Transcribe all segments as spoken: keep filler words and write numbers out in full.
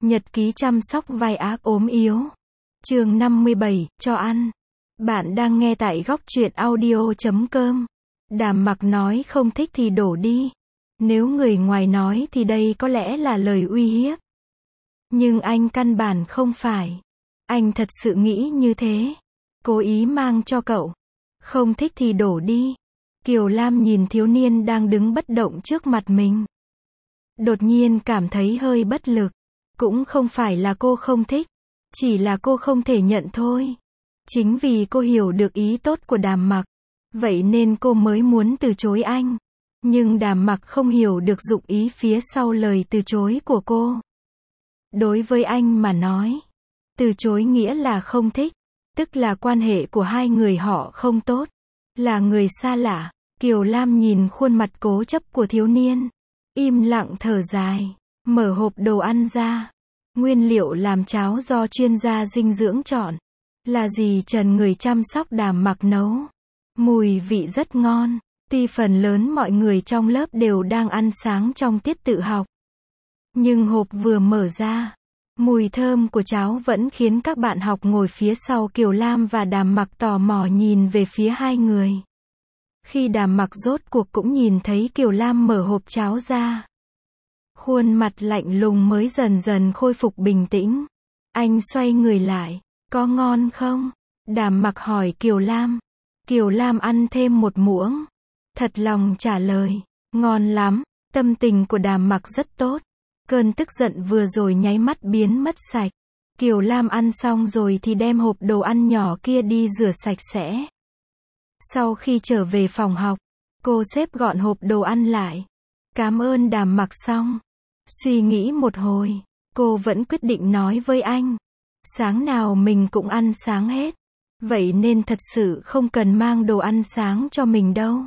Nhật ký chăm sóc vai ác ốm yếu. Chương năm mươi bảy, cho ăn. Bạn đang nghe tại góc truyện audio chấm com. Đàm Mặc nói không thích thì đổ đi. Nếu người ngoài nói thì đây có lẽ là lời uy hiếp. Nhưng anh căn bản không phải. Anh thật sự nghĩ như thế. Cố ý mang cho cậu. Không thích thì đổ đi. Kiều Lam nhìn thiếu niên đang đứng bất động trước mặt mình. Đột nhiên cảm thấy hơi bất lực. Cũng không phải là cô không thích. Chỉ là cô không thể nhận thôi. Chính vì cô hiểu được ý tốt của Đàm Mặc. Vậy nên cô mới muốn từ chối anh. Nhưng Đàm Mặc không hiểu được dụng ý phía sau lời từ chối của cô. Đối với anh mà nói, từ chối nghĩa là không thích. Tức là quan hệ của hai người họ không tốt. Là người xa lạ. Kiều Lam nhìn khuôn mặt cố chấp của thiếu niên. Im lặng thở dài. Mở hộp đồ ăn ra. Nguyên liệu làm cháo do chuyên gia dinh dưỡng chọn. Là dì Trần người chăm sóc Đàm Mặc nấu. Mùi vị rất ngon. Tuy phần lớn mọi người trong lớp đều đang ăn sáng trong tiết tự học. Nhưng hộp vừa mở ra, mùi thơm của cháo vẫn khiến các bạn học ngồi phía sau Kiều Lam và Đàm Mặc tò mò nhìn về phía hai người. Khi Đàm Mặc rốt cuộc cũng nhìn thấy Kiều Lam mở hộp cháo ra. Khuôn mặt lạnh lùng mới dần dần khôi phục bình tĩnh. Anh xoay người lại. Có ngon không? Đàm Mặc hỏi Kiều Lam. Kiều Lam ăn thêm một muỗng. Thật lòng trả lời. Ngon lắm. Tâm tình của Đàm Mặc rất tốt. Cơn tức giận vừa rồi nháy mắt biến mất sạch. Kiều Lam ăn xong rồi thì đem hộp đồ ăn nhỏ kia đi rửa sạch sẽ. Sau khi trở về phòng học, cô xếp gọn hộp đồ ăn lại. Cảm ơn Đàm Mặc xong. Suy nghĩ một hồi, cô vẫn quyết định nói với anh. Sáng nào mình cũng ăn sáng hết. Vậy nên thật sự không cần mang đồ ăn sáng cho mình đâu.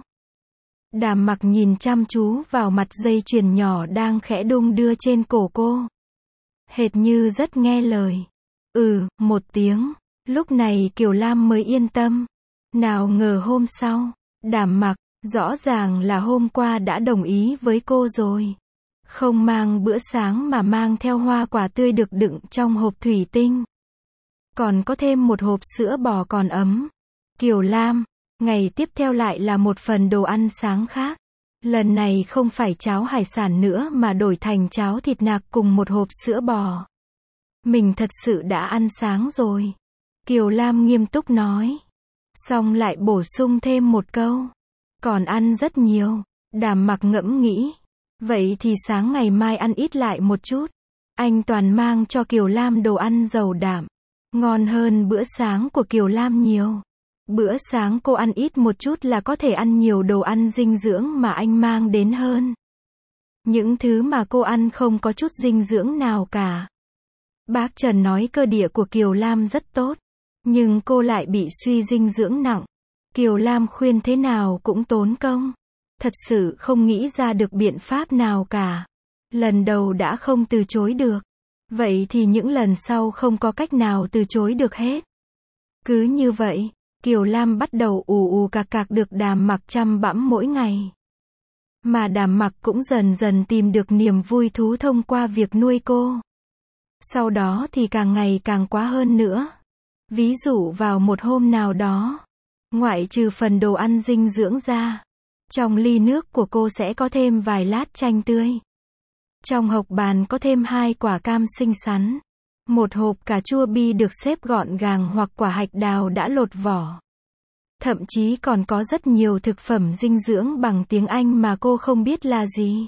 Đàm Mặc nhìn chăm chú vào mặt dây chuyền nhỏ đang khẽ đung đưa trên cổ cô. Hệt như rất nghe lời. Ừ, một tiếng. Lúc này Kiều Lam mới yên tâm. Nào ngờ hôm sau, Đàm Mặc, rõ ràng là hôm qua đã đồng ý với cô rồi. Không mang bữa sáng mà mang theo hoa quả tươi được đựng trong hộp thủy tinh. Còn có thêm một hộp sữa bò còn ấm. Kiều Lam, ngày tiếp theo lại là một phần đồ ăn sáng khác. Lần này không phải cháo hải sản nữa mà đổi thành cháo thịt nạc cùng một hộp sữa bò. Mình thật sự đã ăn sáng rồi. Kiều Lam nghiêm túc nói. Xong lại bổ sung thêm một câu. Còn ăn rất nhiều. Đàm Mặc ngẫm nghĩ. Vậy thì sáng ngày mai ăn ít lại một chút. Anh toàn mang cho Kiều Lam đồ ăn giàu đạm. Ngon hơn bữa sáng của Kiều Lam nhiều. Bữa sáng cô ăn ít một chút là có thể ăn nhiều đồ ăn dinh dưỡng mà anh mang đến hơn. Những thứ mà cô ăn không có chút dinh dưỡng nào cả. Bác Trần nói cơ địa của Kiều Lam rất tốt. Nhưng cô lại bị suy dinh dưỡng nặng. Kiều Lam khuyên thế nào cũng tốn công. Thật sự không nghĩ ra được biện pháp nào cả. Lần đầu đã không từ chối được. Vậy thì những lần sau không có cách nào từ chối được hết. Cứ như vậy, Kiều Lam bắt đầu ù ù cạc cạc được Đàm Mặc chăm bẵm mỗi ngày. Mà Đàm Mặc cũng dần dần tìm được niềm vui thú thông qua việc nuôi cô. Sau đó thì càng ngày càng quá hơn nữa. Ví dụ vào một hôm nào đó, ngoại trừ phần đồ ăn dinh dưỡng ra, trong ly nước của cô sẽ có thêm vài lát chanh tươi. Trong hộc bàn có thêm hai quả cam xinh xắn. Một hộp cà chua bi được xếp gọn gàng hoặc quả hạch đào đã lột vỏ. Thậm chí còn có rất nhiều thực phẩm dinh dưỡng bằng tiếng Anh mà cô không biết là gì.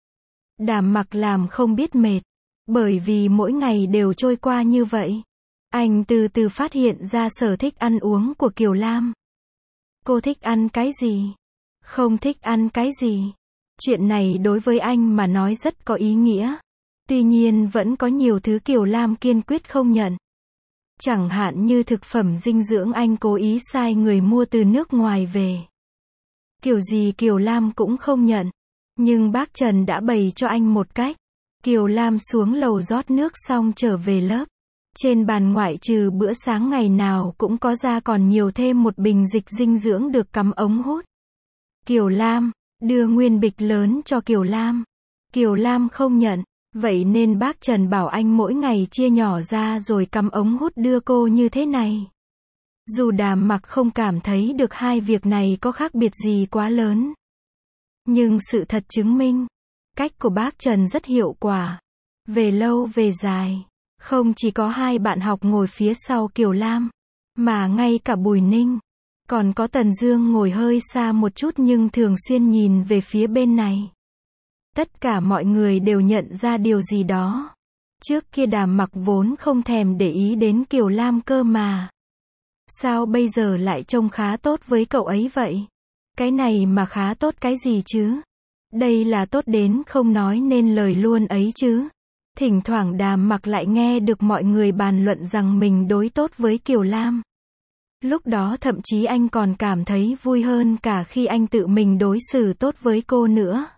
Đàm Mặc làm không biết mệt. Bởi vì mỗi ngày đều trôi qua như vậy. Anh từ từ phát hiện ra sở thích ăn uống của Kiều Lam. Cô thích ăn cái gì? Không thích ăn cái gì? Chuyện này đối với anh mà nói rất có ý nghĩa. Tuy nhiên vẫn có nhiều thứ Kiều Lam kiên quyết không nhận. Chẳng hạn như thực phẩm dinh dưỡng anh cố ý sai người mua từ nước ngoài về. Kiểu gì Kiều Lam cũng không nhận. Nhưng bác Trần đã bày cho anh một cách. Kiều Lam xuống lầu rót nước xong trở về lớp. Trên bàn ngoại trừ bữa sáng ngày nào cũng có ra còn nhiều thêm một bình dịch dinh dưỡng được cắm ống hút. Kiều Lam, đưa nguyên bịch lớn cho Kiều Lam. Kiều Lam không nhận. Vậy nên bác Trần bảo anh mỗi ngày chia nhỏ ra rồi cắm ống hút đưa cô như thế này. Dù Đàm Mặc không cảm thấy được hai việc này có khác biệt gì quá lớn. Nhưng sự thật chứng minh, cách của bác Trần rất hiệu quả. Về lâu về dài, không chỉ có hai bạn học ngồi phía sau Kiều Lam, mà ngay cả Bùi Ninh, còn có Tần Dương ngồi hơi xa một chút nhưng thường xuyên nhìn về phía bên này. Tất cả mọi người đều nhận ra điều gì đó. Trước kia Đàm Mặc vốn không thèm để ý đến Kiều Lam cơ mà. Sao bây giờ lại trông khá tốt với cậu ấy vậy? Cái này mà khá tốt cái gì chứ? Đây là tốt đến không nói nên lời luôn ấy chứ. Thỉnh thoảng Đàm Mặc lại nghe được mọi người bàn luận rằng mình đối tốt với Kiều Lam. Lúc đó thậm chí anh còn cảm thấy vui hơn cả khi anh tự mình đối xử tốt với cô nữa.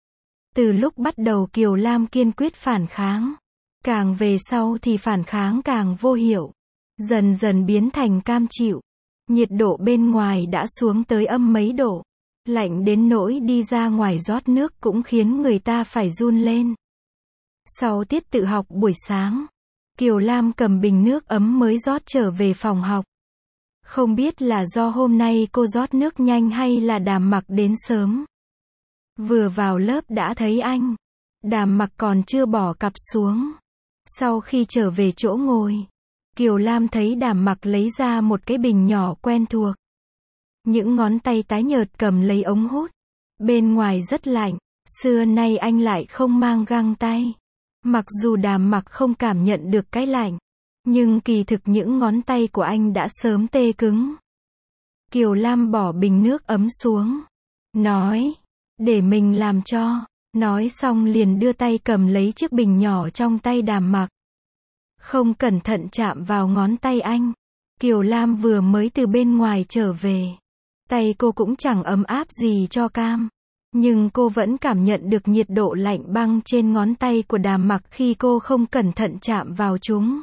Từ lúc bắt đầu Kiều Lam kiên quyết phản kháng. Càng về sau thì phản kháng càng vô hiệu. Dần dần biến thành cam chịu. Nhiệt độ bên ngoài đã xuống tới âm mấy độ. Lạnh đến nỗi đi ra ngoài rót nước cũng khiến người ta phải run lên. Sau tiết tự học buổi sáng, Kiều Lam cầm bình nước ấm mới rót trở về phòng học. Không biết là do hôm nay cô rót nước nhanh hay là Đàm Mặc đến sớm. Vừa vào lớp đã thấy anh. Đàm Mặc còn chưa bỏ cặp xuống. Sau khi trở về chỗ ngồi, Kiều Lam thấy Đàm Mặc lấy ra một cái bình nhỏ quen thuộc. Những ngón tay tái nhợt cầm lấy ống hút. Bên ngoài rất lạnh, xưa nay anh lại không mang găng tay. Mặc dù Đàm Mặc không cảm nhận được cái lạnh, nhưng kỳ thực những ngón tay của anh đã sớm tê cứng. Kiều Lam bỏ bình nước ấm xuống. Nói, để mình làm cho. Nói xong liền đưa tay cầm lấy chiếc bình nhỏ trong tay Đàm Mặc. Không cẩn thận chạm vào ngón tay anh. Kiều Lam vừa mới từ bên ngoài trở về. Tay cô cũng chẳng ấm áp gì cho cam. Nhưng cô vẫn cảm nhận được nhiệt độ lạnh băng trên ngón tay của Đàm Mặc khi cô không cẩn thận chạm vào chúng.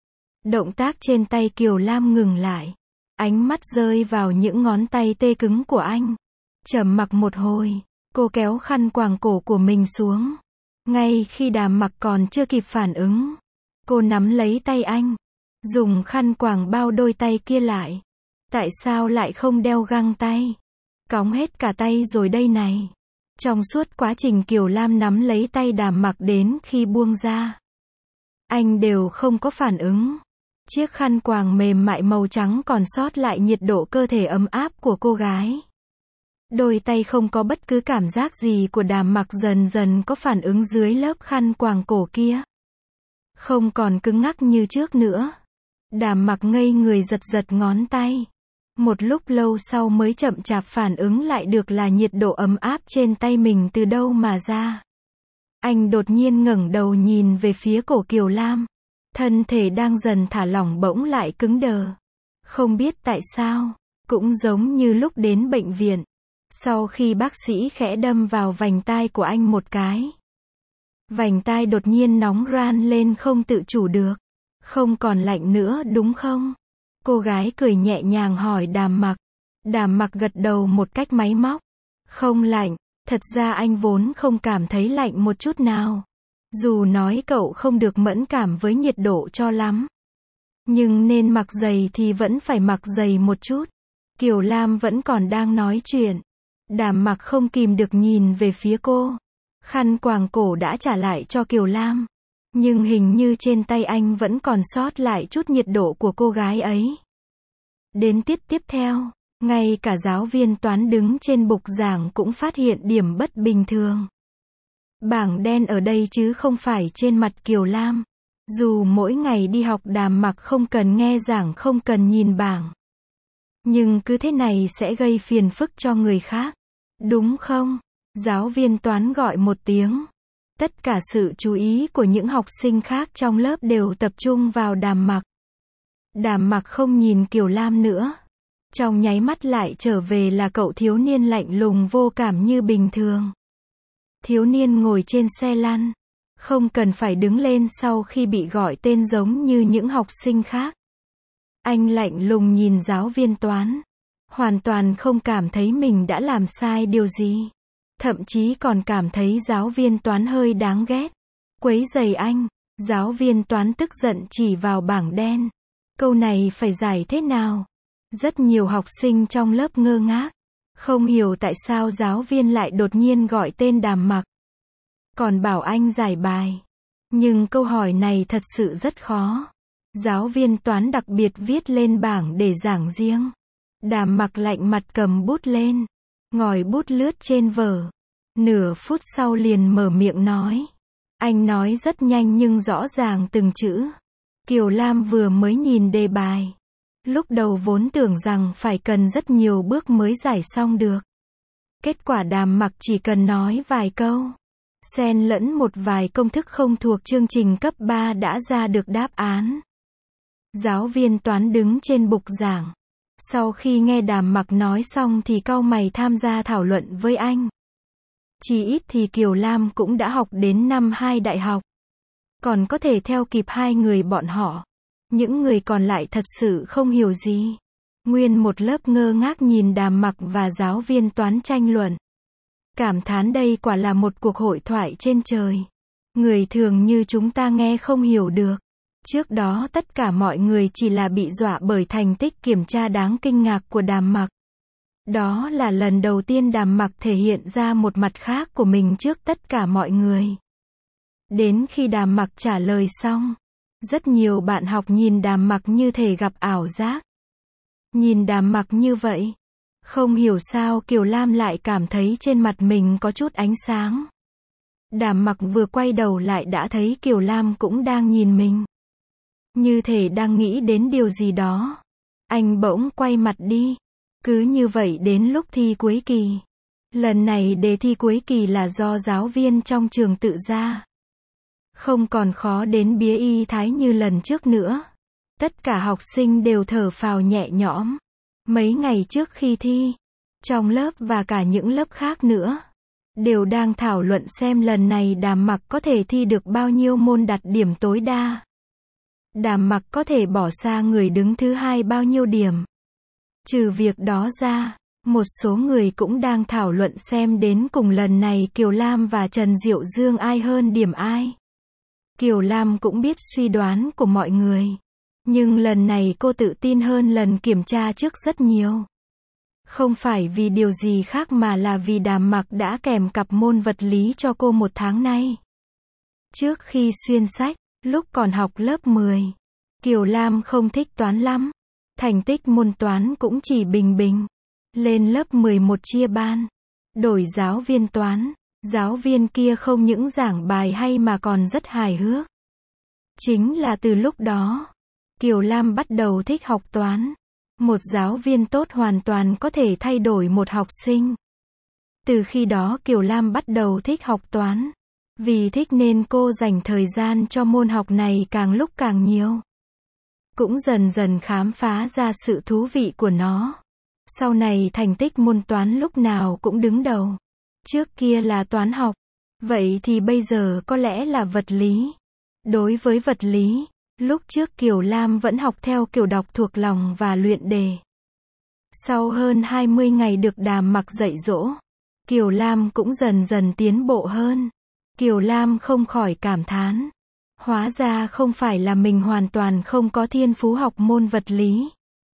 Động tác trên tay Kiều Lam ngừng lại. Ánh mắt rơi vào những ngón tay tê cứng của anh. Trầm mặc một hồi, cô kéo khăn quàng cổ của mình xuống. Ngay khi Đàm Mặc còn chưa kịp phản ứng, cô nắm lấy tay anh, dùng khăn quàng bao đôi tay kia lại. Tại sao lại không đeo găng tay? Cóng hết cả tay rồi đây này. Trong suốt quá trình Kiều Lam nắm lấy tay Đàm Mặc đến khi buông ra, anh đều không có phản ứng. Chiếc khăn quàng mềm mại màu trắng còn sót lại nhiệt độ cơ thể ấm áp của cô gái. Đôi tay không có bất cứ cảm giác gì của Đàm Mặc dần dần có phản ứng dưới lớp khăn quàng cổ kia. Không còn cứng ngắc như trước nữa. Đàm Mặc ngây người giật giật ngón tay. Một lúc lâu sau mới chậm chạp phản ứng lại được là nhiệt độ ấm áp trên tay mình từ đâu mà ra. Anh đột nhiên ngẩng đầu nhìn về phía cổ Kiều Lam. Thân thể đang dần thả lỏng bỗng lại cứng đờ. Không biết tại sao, cũng giống như lúc đến bệnh viện. Sau khi bác sĩ khẽ đâm vào vành tai của anh một cái. Vành tai đột nhiên nóng ran lên không tự chủ được. Không còn lạnh nữa đúng không? Cô gái cười nhẹ nhàng hỏi Đàm Mặc. Đàm Mặc gật đầu một cách máy móc. Không lạnh, thật ra anh vốn không cảm thấy lạnh một chút nào. Dù nói cậu không được mẫn cảm với nhiệt độ cho lắm. Nhưng nên mặc giày thì vẫn phải mặc giày một chút. Kiều Lam vẫn còn đang nói chuyện. Đàm Mặc không kìm được nhìn về phía cô. Khăn quàng cổ đã trả lại cho Kiều Lam. Nhưng hình như trên tay anh vẫn còn sót lại chút nhiệt độ của cô gái ấy. Đến tiết tiếp theo, ngay cả giáo viên toán đứng trên bục giảng cũng phát hiện điểm bất bình thường. Bảng đen ở đây chứ không phải trên mặt Kiều Lam. Dù mỗi ngày đi học Đàm Mặc không cần nghe giảng không cần nhìn bảng. Nhưng cứ thế này sẽ gây phiền phức cho người khác. Đúng không? Giáo viên toán gọi một tiếng. Tất cả sự chú ý của những học sinh khác trong lớp đều tập trung vào Đàm Mặc. Đàm Mặc không nhìn Kiều Lam nữa. Trong nháy mắt lại trở về là cậu thiếu niên lạnh lùng vô cảm như bình thường. Thiếu niên ngồi trên xe lăn. Không cần phải đứng lên sau khi bị gọi tên giống như những học sinh khác. Anh lạnh lùng nhìn giáo viên toán. Hoàn toàn không cảm thấy mình đã làm sai điều gì. Thậm chí còn cảm thấy giáo viên toán hơi đáng ghét. Quấy rầy anh. Giáo viên toán tức giận chỉ vào bảng đen. Câu này phải giải thế nào? Rất nhiều học sinh trong lớp ngơ ngác. Không hiểu tại sao giáo viên lại đột nhiên gọi tên Đàm Mặc. Còn bảo anh giải bài. Nhưng câu hỏi này thật sự rất khó. Giáo viên toán đặc biệt viết lên bảng để giảng riêng. Đàm Mặc lạnh mặt cầm bút lên. Ngòi bút lướt trên vở. Nửa phút sau liền mở miệng nói. Anh nói rất nhanh nhưng rõ ràng từng chữ. Kiều Lam vừa mới nhìn đề bài. Lúc đầu vốn tưởng rằng phải cần rất nhiều bước mới giải xong được. Kết quả Đàm Mặc chỉ cần nói vài câu. Xen lẫn một vài công thức không thuộc chương trình cấp ba đã ra được đáp án. Giáo viên toán đứng trên bục giảng. Sau khi nghe Đàm Mặc nói xong thì cau mày tham gia thảo luận với anh. Chỉ ít thì Kiều Lam cũng đã học đến năm hai đại học. Còn có thể theo kịp hai người bọn họ. Những người còn lại thật sự không hiểu gì. Nguyên một lớp ngơ ngác nhìn Đàm Mặc và giáo viên toán tranh luận. Cảm thán đây quả là một cuộc hội thoại trên trời. Người thường như chúng ta nghe không hiểu được. Trước đó tất cả mọi người chỉ là bị dọa bởi thành tích kiểm tra đáng kinh ngạc của Đàm Mặc. Đó là lần đầu tiên Đàm Mặc thể hiện ra một mặt khác của mình trước tất cả mọi người. Đến khi Đàm Mặc trả lời xong, rất nhiều bạn học nhìn Đàm Mặc như thể gặp ảo giác. Nhìn Đàm Mặc như vậy, không hiểu sao Kiều Lam lại cảm thấy trên mặt mình có chút ánh sáng. Đàm Mặc vừa quay đầu lại đã thấy Kiều Lam cũng đang nhìn mình. Như thể đang nghĩ đến điều gì đó. Anh bỗng quay mặt đi. Cứ như vậy đến lúc thi cuối kỳ. Lần này đề thi cuối kỳ là do giáo viên trong trường tự ra. Không còn khó đến bía y thái như lần trước nữa. Tất cả học sinh đều thở phào nhẹ nhõm. Mấy ngày trước khi thi, trong lớp và cả những lớp khác nữa, đều đang thảo luận xem lần này Đàm Mặc có thể thi được bao nhiêu môn đạt điểm tối đa. Đàm Mặc có thể bỏ xa người đứng thứ hai bao nhiêu điểm. Trừ việc đó ra, một số người cũng đang thảo luận xem đến cùng lần này Kiều Lam và Trần Diệu Dương ai hơn điểm ai. Kiều Lam cũng biết suy đoán của mọi người. Nhưng lần này cô tự tin hơn lần kiểm tra trước rất nhiều. Không phải vì điều gì khác mà là vì Đàm Mặc đã kèm cặp môn vật lý cho cô một tháng nay. Trước khi xuyên sách, lúc còn học lớp mười, Kiều Lam không thích toán lắm. Thành tích môn toán cũng chỉ bình bình. Lên lớp mười một chia ban. Đổi giáo viên toán. Giáo viên kia không những giảng bài hay mà còn rất hài hước. Chính là từ lúc đó, Kiều Lam bắt đầu thích học toán. Một giáo viên tốt hoàn toàn có thể thay đổi một học sinh. Từ khi đó Kiều Lam bắt đầu thích học toán. Vì thích nên cô dành thời gian cho môn học này càng lúc càng nhiều. Cũng dần dần khám phá ra sự thú vị của nó. Sau này thành tích môn toán lúc nào cũng đứng đầu. Trước kia là toán học. Vậy thì bây giờ có lẽ là vật lý. Đối với vật lý, lúc trước Kiều Lam vẫn học theo kiểu đọc thuộc lòng và luyện đề. Sau hơn hai mươi ngày được Đàm Mặc dạy dỗ, Kiều Lam cũng dần dần tiến bộ hơn. Kiều Lam không khỏi cảm thán. Hóa ra không phải là mình hoàn toàn không có thiên phú học môn vật lý.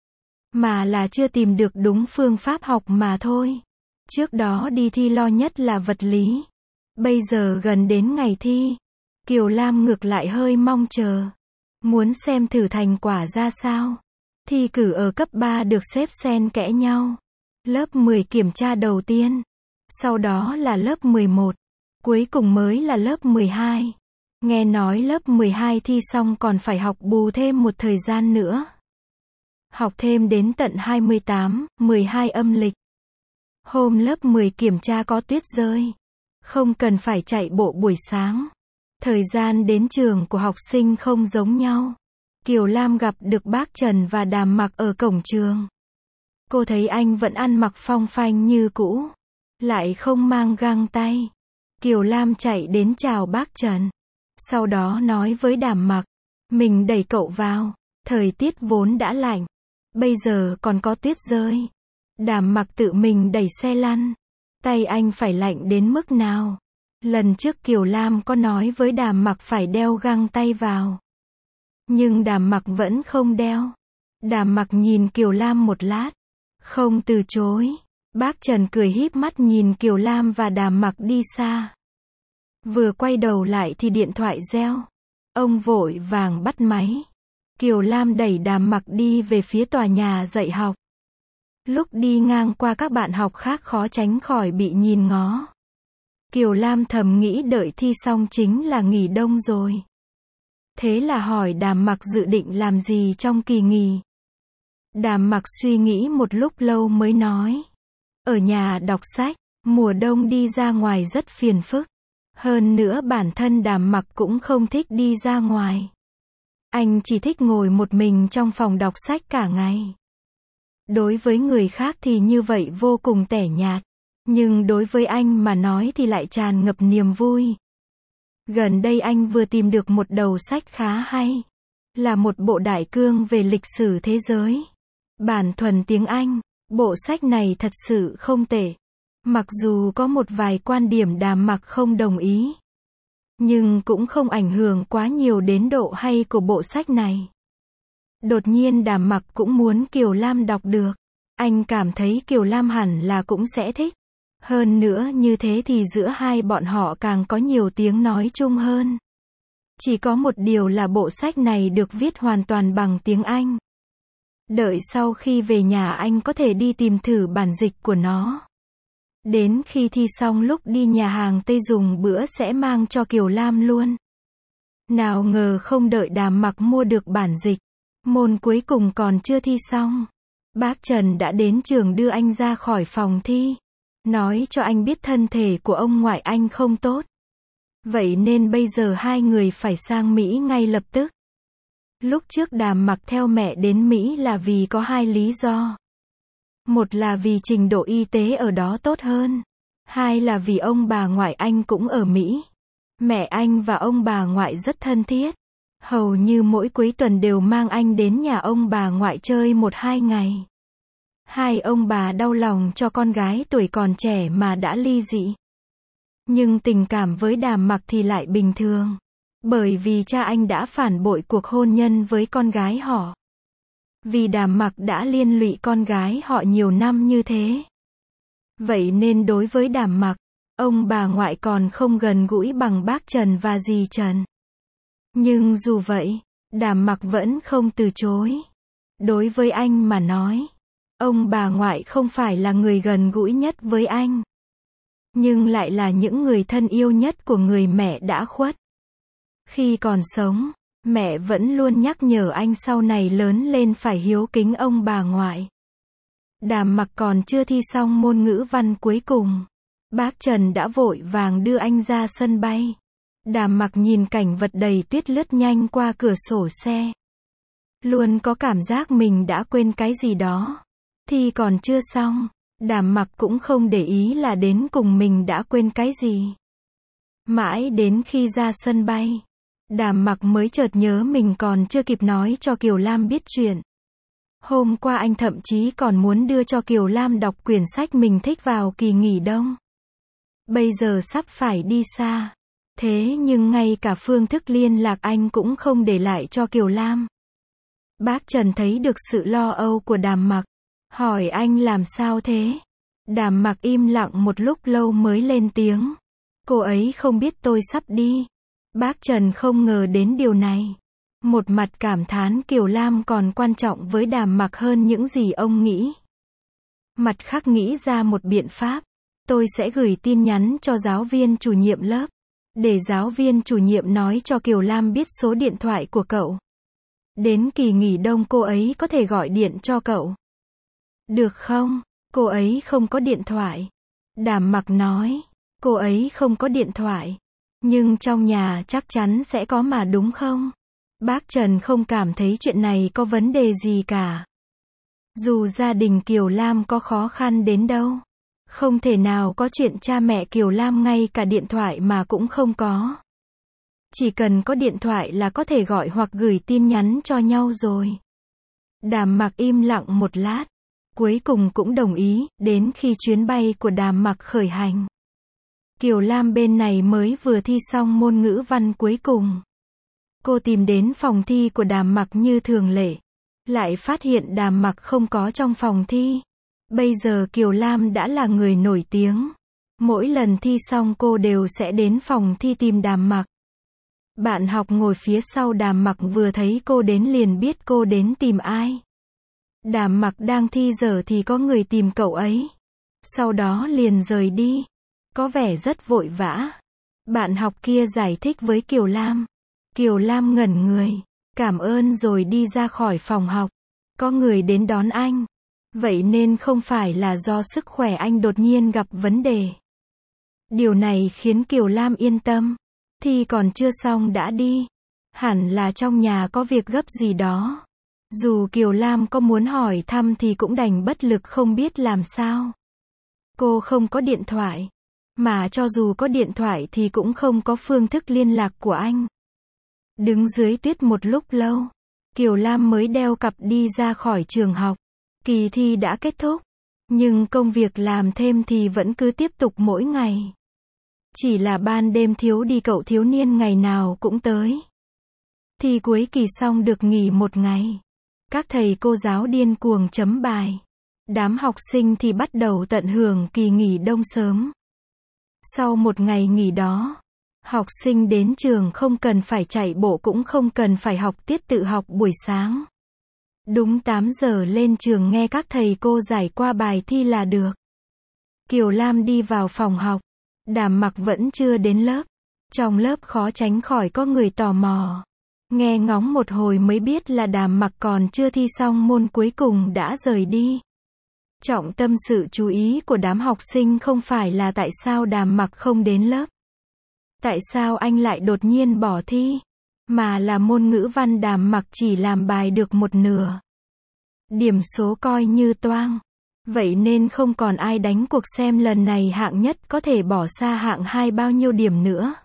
Mà là chưa tìm được đúng phương pháp học mà thôi. Trước đó đi thi lo nhất là vật lý. Bây giờ gần đến ngày thi, Kiều Lam ngược lại hơi mong chờ. Muốn xem thử thành quả ra sao. Thi cử ở cấp ba được xếp xen kẽ nhau. Lớp mười kiểm tra đầu tiên. Sau đó là lớp mười một. Cuối cùng mới là lớp mười hai. Nghe nói lớp mười hai thi xong còn phải học bù thêm một thời gian nữa. Học thêm đến tận hai mươi tám, mười hai âm lịch. Hôm lớp mười kiểm tra có tuyết rơi. Không cần phải chạy bộ buổi sáng. Thời gian đến trường của học sinh không giống nhau. Kiều Lam gặp được bác Trần và Đàm Mặc ở cổng trường. Cô thấy anh vẫn ăn mặc phong phanh như cũ. Lại không mang găng tay. Kiều Lam chạy đến chào bác Trần. Sau đó nói với Đàm Mặc. Mình đẩy cậu vào. Thời tiết vốn đã lạnh. Bây giờ còn có tuyết rơi. Đàm Mặc tự mình đẩy xe lăn. Tay anh phải lạnh đến mức nào? Lần trước Kiều Lam có nói với Đàm Mặc phải đeo găng tay vào. Nhưng Đàm Mặc vẫn không đeo. Đàm Mặc nhìn Kiều Lam một lát. Không từ chối. Bác Trần cười híp mắt nhìn Kiều Lam và Đàm Mặc đi xa. Vừa quay đầu lại thì điện thoại reo. Ông vội vàng bắt máy. Kiều Lam đẩy Đàm Mặc đi về phía tòa nhà dạy học. Lúc đi ngang qua các bạn học khác khó tránh khỏi bị nhìn ngó. Kiều Lam thầm nghĩ đợi thi xong chính là nghỉ đông rồi. Thế là hỏi Đàm Mặc dự định làm gì trong kỳ nghỉ. Đàm Mặc suy nghĩ một lúc lâu mới nói. Ở nhà đọc sách, mùa đông đi ra ngoài rất phiền phức. Hơn nữa bản thân Đàm Mặc cũng không thích đi ra ngoài. Anh chỉ thích ngồi một mình trong phòng đọc sách cả ngày. Đối với người khác thì như vậy vô cùng tẻ nhạt. Nhưng đối với anh mà nói thì lại tràn ngập niềm vui. Gần đây anh vừa tìm được một đầu sách khá hay. Là một bộ đại cương về lịch sử thế giới. Bản thuần tiếng Anh. Bộ sách này thật sự không tệ. Mặc dù có một vài quan điểm Đàm Mặc không đồng ý. Nhưng cũng không ảnh hưởng quá nhiều đến độ hay của bộ sách này. Đột nhiên Đàm Mặc cũng muốn Kiều Lam đọc được. Anh cảm thấy Kiều Lam hẳn là cũng sẽ thích. Hơn nữa như thế thì giữa hai bọn họ càng có nhiều tiếng nói chung hơn. Chỉ có một điều là bộ sách này được viết hoàn toàn bằng tiếng Anh. Đợi sau khi về nhà anh có thể đi tìm thử bản dịch của nó. Đến khi thi xong lúc đi nhà hàng Tây dùng bữa sẽ mang cho Kiều Lam luôn. Nào ngờ không đợi Đàm Mặc mua được bản dịch. Môn cuối cùng còn chưa thi xong. Bác Trần đã đến trường đưa anh ra khỏi phòng thi. Nói cho anh biết thân thể của ông ngoại anh không tốt. Vậy nên bây giờ hai người phải sang Mỹ ngay lập tức. Lúc trước Đàm Mặc theo mẹ đến Mỹ là vì có hai lý do. Một là vì trình độ y tế ở đó tốt hơn. Hai là vì ông bà ngoại anh cũng ở Mỹ. Mẹ anh và ông bà ngoại rất thân thiết. Hầu như mỗi cuối tuần đều mang anh đến nhà ông bà ngoại chơi một hai ngày. Hai ông bà đau lòng cho con gái tuổi còn trẻ mà đã ly dị. Nhưng tình cảm với Đàm Mặc thì lại bình thường. Bởi vì cha anh đã phản bội cuộc hôn nhân với con gái họ. Vì Đàm Mặc đã liên lụy con gái họ nhiều năm như thế. Vậy nên đối với Đàm Mặc, ông bà ngoại còn không gần gũi bằng bác Trần và dì Trần. Nhưng dù vậy, Đàm Mặc vẫn không từ chối. Đối với anh mà nói, ông bà ngoại không phải là người gần gũi nhất với anh. Nhưng lại là những người thân yêu nhất của người mẹ đã khuất. Khi còn sống, mẹ vẫn luôn nhắc nhở anh sau này lớn lên phải hiếu kính ông bà ngoại. Đàm Mặc còn chưa thi xong môn ngữ văn cuối cùng. Bác Trần đã vội vàng đưa anh ra sân bay. Đàm Mặc nhìn cảnh vật đầy tuyết lướt nhanh qua cửa sổ xe. Luôn có cảm giác mình đã quên cái gì đó. Thi còn chưa xong, Đàm Mặc cũng không để ý là đến cùng mình đã quên cái gì. Mãi đến khi ra sân bay, Đàm Mặc mới chợt nhớ mình còn chưa kịp nói cho Kiều Lam biết chuyện. Hôm qua anh thậm chí còn muốn đưa cho Kiều Lam đọc quyển sách mình thích vào kỳ nghỉ đông. Bây giờ sắp phải đi xa. Thế nhưng ngay cả phương thức liên lạc anh cũng không để lại cho Kiều Lam. Bác Trần thấy được sự lo âu của Đàm Mặc. Hỏi anh làm sao thế? Đàm Mặc im lặng một lúc lâu mới lên tiếng. Cô ấy không biết tôi sắp đi. Bác Trần không ngờ đến điều này. Một mặt cảm thán Kiều Lam còn quan trọng với Đàm Mặc hơn những gì ông nghĩ. Mặt khác nghĩ ra một biện pháp. Tôi sẽ gửi tin nhắn cho giáo viên chủ nhiệm lớp. Để giáo viên chủ nhiệm nói cho Kiều Lam biết số điện thoại của cậu. Đến kỳ nghỉ đông cô ấy có thể gọi điện cho cậu. Được không? Cô ấy không có điện thoại. Đàm Mặc nói. Cô ấy không có điện thoại. Nhưng trong nhà chắc chắn sẽ có mà đúng không? Bác Trần không cảm thấy chuyện này có vấn đề gì cả. Dù gia đình Kiều Lam có khó khăn đến đâu, không thể nào có chuyện cha mẹ Kiều Lam ngay cả điện thoại mà cũng không có. Chỉ cần có điện thoại là có thể gọi hoặc gửi tin nhắn cho nhau rồi. Đàm Mặc im lặng một lát. Cuối cùng cũng đồng ý, đến khi chuyến bay của Đàm Mặc khởi hành. Kiều Lam bên này mới vừa thi xong môn ngữ văn cuối cùng. Cô tìm đến phòng thi của Đàm Mặc như thường lệ. Lại phát hiện Đàm Mặc không có trong phòng thi. Bây giờ Kiều Lam đã là người nổi tiếng. Mỗi lần thi xong cô đều sẽ đến phòng thi tìm Đàm Mặc. Bạn học ngồi phía sau Đàm Mặc vừa thấy cô đến liền biết cô đến tìm ai. Đàm Mặc đang thi dở thì có người tìm cậu ấy. Sau đó liền rời đi. Có vẻ rất vội vã. Bạn học kia giải thích với Kiều Lam. Kiều Lam ngẩn người. Cảm ơn rồi đi ra khỏi phòng học. Có người đến đón anh. Vậy nên không phải là do sức khỏe anh đột nhiên gặp vấn đề. Điều này khiến Kiều Lam yên tâm. Thi còn chưa xong đã đi. Hẳn là trong nhà có việc gấp gì đó. Dù Kiều Lam có muốn hỏi thăm thì cũng đành bất lực không biết làm sao. Cô không có điện thoại. Mà cho dù có điện thoại thì cũng không có phương thức liên lạc của anh. Đứng dưới tuyết một lúc lâu. Kiều Lam mới đeo cặp đi ra khỏi trường học. Kỳ thi đã kết thúc. Nhưng công việc làm thêm thì vẫn cứ tiếp tục mỗi ngày. Chỉ là ban đêm thiếu đi cậu thiếu niên ngày nào cũng tới. Thi cuối kỳ xong được nghỉ một ngày. Các thầy cô giáo điên cuồng chấm bài. Đám học sinh thì bắt đầu tận hưởng kỳ nghỉ đông sớm. Sau một ngày nghỉ đó, học sinh đến trường không cần phải chạy bộ cũng không cần phải học tiết tự học buổi sáng. Đúng tám giờ lên trường nghe các thầy cô giải qua bài thi là được. Kiều Lam đi vào phòng học. Đàm Mặc vẫn chưa đến lớp. Trong lớp khó tránh khỏi có người tò mò. Nghe ngóng một hồi mới biết là Đàm Mặc còn chưa thi xong môn cuối cùng đã rời đi. Trọng tâm sự chú ý của đám học sinh không phải là tại sao Đàm Mặc không đến lớp. Tại sao anh lại đột nhiên bỏ thi. Mà là môn ngữ văn Đàm Mặc chỉ làm bài được một nửa. Điểm số coi như toang. Vậy nên không còn ai đánh cuộc xem lần này hạng nhất có thể bỏ xa hạng hai bao nhiêu điểm nữa.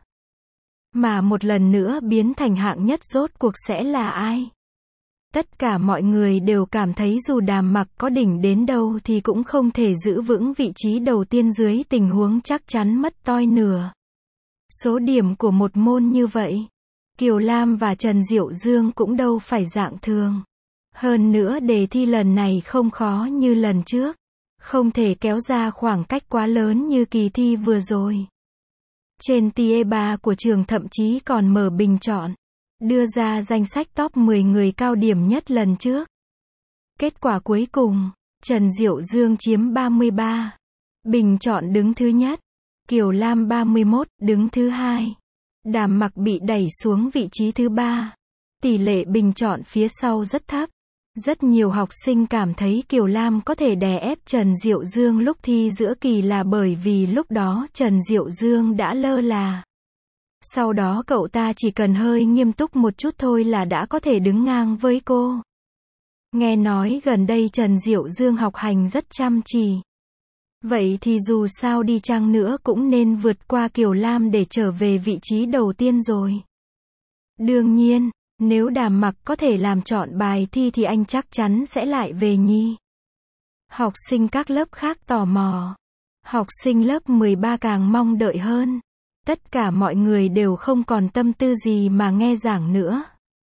Mà một lần nữa biến thành hạng nhất rốt cuộc sẽ là ai? Tất cả mọi người đều cảm thấy dù Đàm Mặc có đỉnh đến đâu thì cũng không thể giữ vững vị trí đầu tiên dưới tình huống chắc chắn mất toi nửa. Số điểm của một môn như vậy, Kiều Lam và Trần Diệu Dương cũng đâu phải dạng thường. Hơn nữa đề thi lần này không khó như lần trước. Không thể kéo ra khoảng cách quá lớn như kỳ thi vừa rồi. Trên tê e ba của trường thậm chí còn mở bình chọn. Đưa ra danh sách top mười người cao điểm nhất lần trước. Kết quả cuối cùng, Trần Diệu Dương chiếm ba mươi ba. Bình chọn đứng thứ nhất. Kiều Lam ba mươi mốt, đứng thứ hai. Đàm Mặc bị đẩy xuống vị trí thứ ba. Tỷ lệ bình chọn phía sau rất thấp. Rất nhiều học sinh cảm thấy Kiều Lam có thể đè ép Trần Diệu Dương lúc thi giữa kỳ là bởi vì lúc đó Trần Diệu Dương đã lơ là. Sau đó cậu ta chỉ cần hơi nghiêm túc một chút thôi là đã có thể đứng ngang với cô. Nghe nói gần đây Trần Diệu Dương học hành rất chăm chỉ. Vậy thì dù sao đi chăng nữa cũng nên vượt qua Kiều Lam để trở về vị trí đầu tiên rồi. Đương nhiên, nếu Đàm Mặc có thể làm chọn bài thi thì anh chắc chắn sẽ lại về nhì. Học sinh các lớp khác tò mò. Học sinh lớp mười ba càng mong đợi hơn. Tất cả mọi người đều không còn tâm tư gì mà nghe giảng nữa.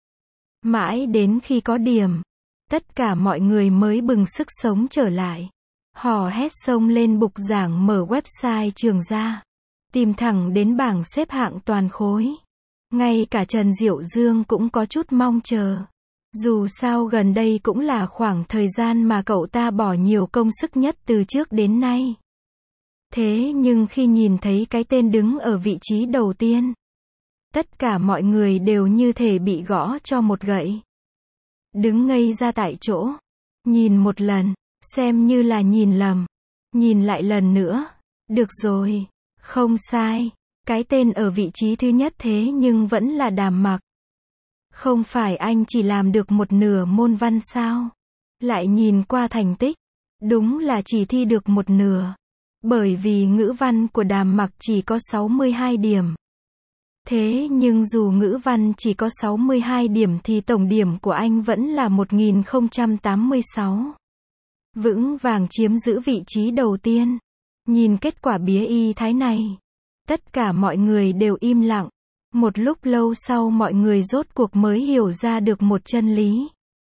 Mãi đến khi có điểm, tất cả mọi người mới bừng sức sống trở lại. Hò hét xông lên bục giảng mở website trường ra. Tìm thẳng đến bảng xếp hạng toàn khối. Ngay cả Trần Diệu Dương cũng có chút mong chờ. Dù sao gần đây cũng là khoảng thời gian mà cậu ta bỏ nhiều công sức nhất từ trước đến nay. Thế nhưng khi nhìn thấy cái tên đứng ở vị trí đầu tiên, tất cả mọi người đều như thể bị gõ cho một gậy. Đứng ngây ra tại chỗ. Nhìn một lần, xem như là nhìn lầm. Nhìn lại lần nữa. Được rồi, không sai. Cái tên ở vị trí thứ nhất thế nhưng vẫn là Đàm Mặc. Không phải anh chỉ làm được một nửa môn văn sao? Lại nhìn qua thành tích. Đúng là chỉ thi được một nửa. Bởi vì ngữ văn của Đàm Mặc chỉ có sáu mươi hai điểm. Thế nhưng dù ngữ văn chỉ có sáu mươi hai điểm thì tổng điểm của anh vẫn là một nghìn không trăm tám mươi sáu. Vững vàng chiếm giữ vị trí đầu tiên. Nhìn kết quả bía y thái này. Tất cả mọi người đều im lặng. Một lúc lâu sau mọi người rốt cuộc mới hiểu ra được một chân lý.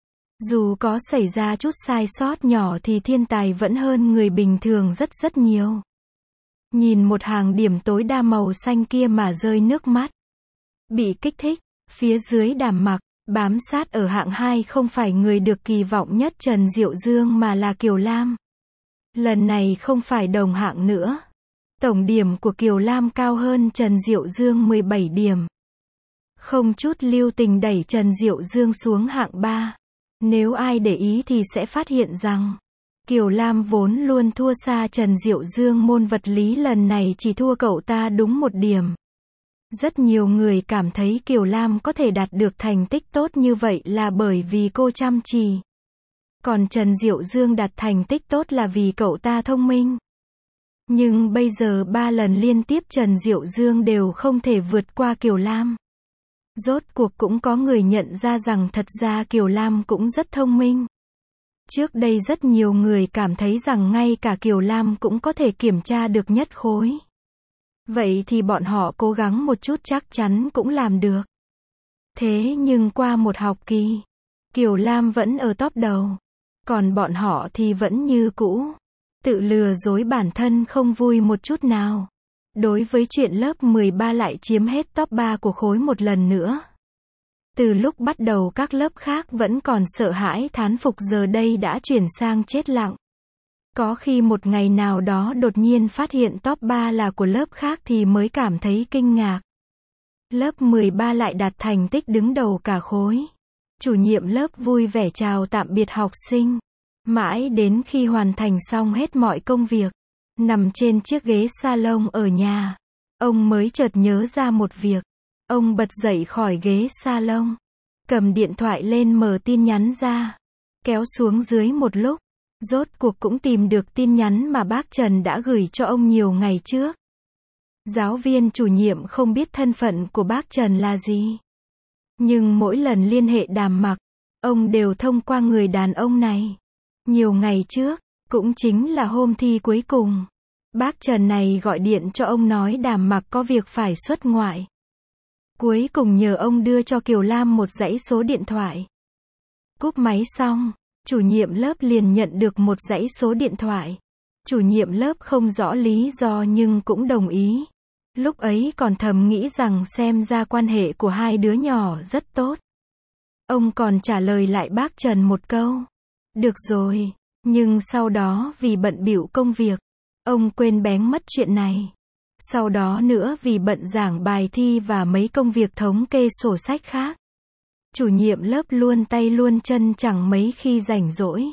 Dù có xảy ra chút sai sót nhỏ thì thiên tài vẫn hơn người bình thường rất rất nhiều. Nhìn một hàng điểm tối đa màu xanh kia mà rơi nước mắt. Bị kích thích, phía dưới Đàm Mặc, bám sát ở hạng hai không phải người được kỳ vọng nhất Trần Diệu Dương mà là Kiều Lam. Lần này không phải đồng hạng nữa. Tổng điểm của Kiều Lam cao hơn Trần Diệu Dương mười bảy điểm. Không chút lưu tình đẩy Trần Diệu Dương xuống hạng ba. Nếu ai để ý thì sẽ phát hiện rằng, Kiều Lam vốn luôn thua xa Trần Diệu Dương môn vật lý, lần này chỉ thua cậu ta đúng một điểm. Rất nhiều người cảm thấy Kiều Lam có thể đạt được thành tích tốt như vậy là bởi vì cô chăm chỉ. Còn Trần Diệu Dương đạt thành tích tốt là vì cậu ta thông minh. Nhưng bây giờ ba lần liên tiếp Trần Diệu Dương đều không thể vượt qua Kiều Lam. Rốt cuộc cũng có người nhận ra rằng thật ra Kiều Lam cũng rất thông minh. Trước đây rất nhiều người cảm thấy rằng ngay cả Kiều Lam cũng có thể kiểm tra được nhất khối. Vậy thì bọn họ cố gắng một chút chắc chắn cũng làm được. Thế nhưng qua một học kỳ, Kiều Lam vẫn ở top đầu. Còn bọn họ thì vẫn như cũ. Tự lừa dối bản thân không vui một chút nào. Đối với chuyện lớp mười ba lại chiếm hết top ba của khối một lần nữa. Từ lúc bắt đầu các lớp khác vẫn còn sợ hãi thán phục, giờ đây đã chuyển sang chết lặng. Có khi một ngày nào đó đột nhiên phát hiện top ba là của lớp khác thì mới cảm thấy kinh ngạc. Lớp mười ba lại đạt thành tích đứng đầu cả khối. Chủ nhiệm lớp vui vẻ chào tạm biệt học sinh. Mãi đến khi hoàn thành xong hết mọi công việc, nằm trên chiếc ghế salon ở nhà, ông mới chợt nhớ ra một việc. Ông bật dậy khỏi ghế salon, cầm điện thoại lên mở tin nhắn ra, kéo xuống dưới một lúc, rốt cuộc cũng tìm được tin nhắn mà bác Trần đã gửi cho ông nhiều ngày trước. Giáo viên chủ nhiệm không biết thân phận của bác Trần là gì, nhưng mỗi lần liên hệ Đàm Mặc, ông đều thông qua người đàn ông này. Nhiều ngày trước, cũng chính là hôm thi cuối cùng, bác Trần này gọi điện cho ông nói Đàm Mặc có việc phải xuất ngoại. Cuối cùng nhờ ông đưa cho Kiều Lam một dãy số điện thoại. Cúp máy xong, chủ nhiệm lớp liền nhận được một dãy số điện thoại. Chủ nhiệm lớp không rõ lý do nhưng cũng đồng ý. Lúc ấy còn thầm nghĩ rằng xem ra quan hệ của hai đứa nhỏ rất tốt. Ông còn trả lời lại bác Trần một câu. Được rồi, nhưng sau đó vì bận bịu công việc, ông quên bén mất chuyện này. Sau đó nữa vì bận giảng bài thi và mấy công việc thống kê sổ sách khác, chủ nhiệm lớp luôn tay luôn chân chẳng mấy khi rảnh rỗi.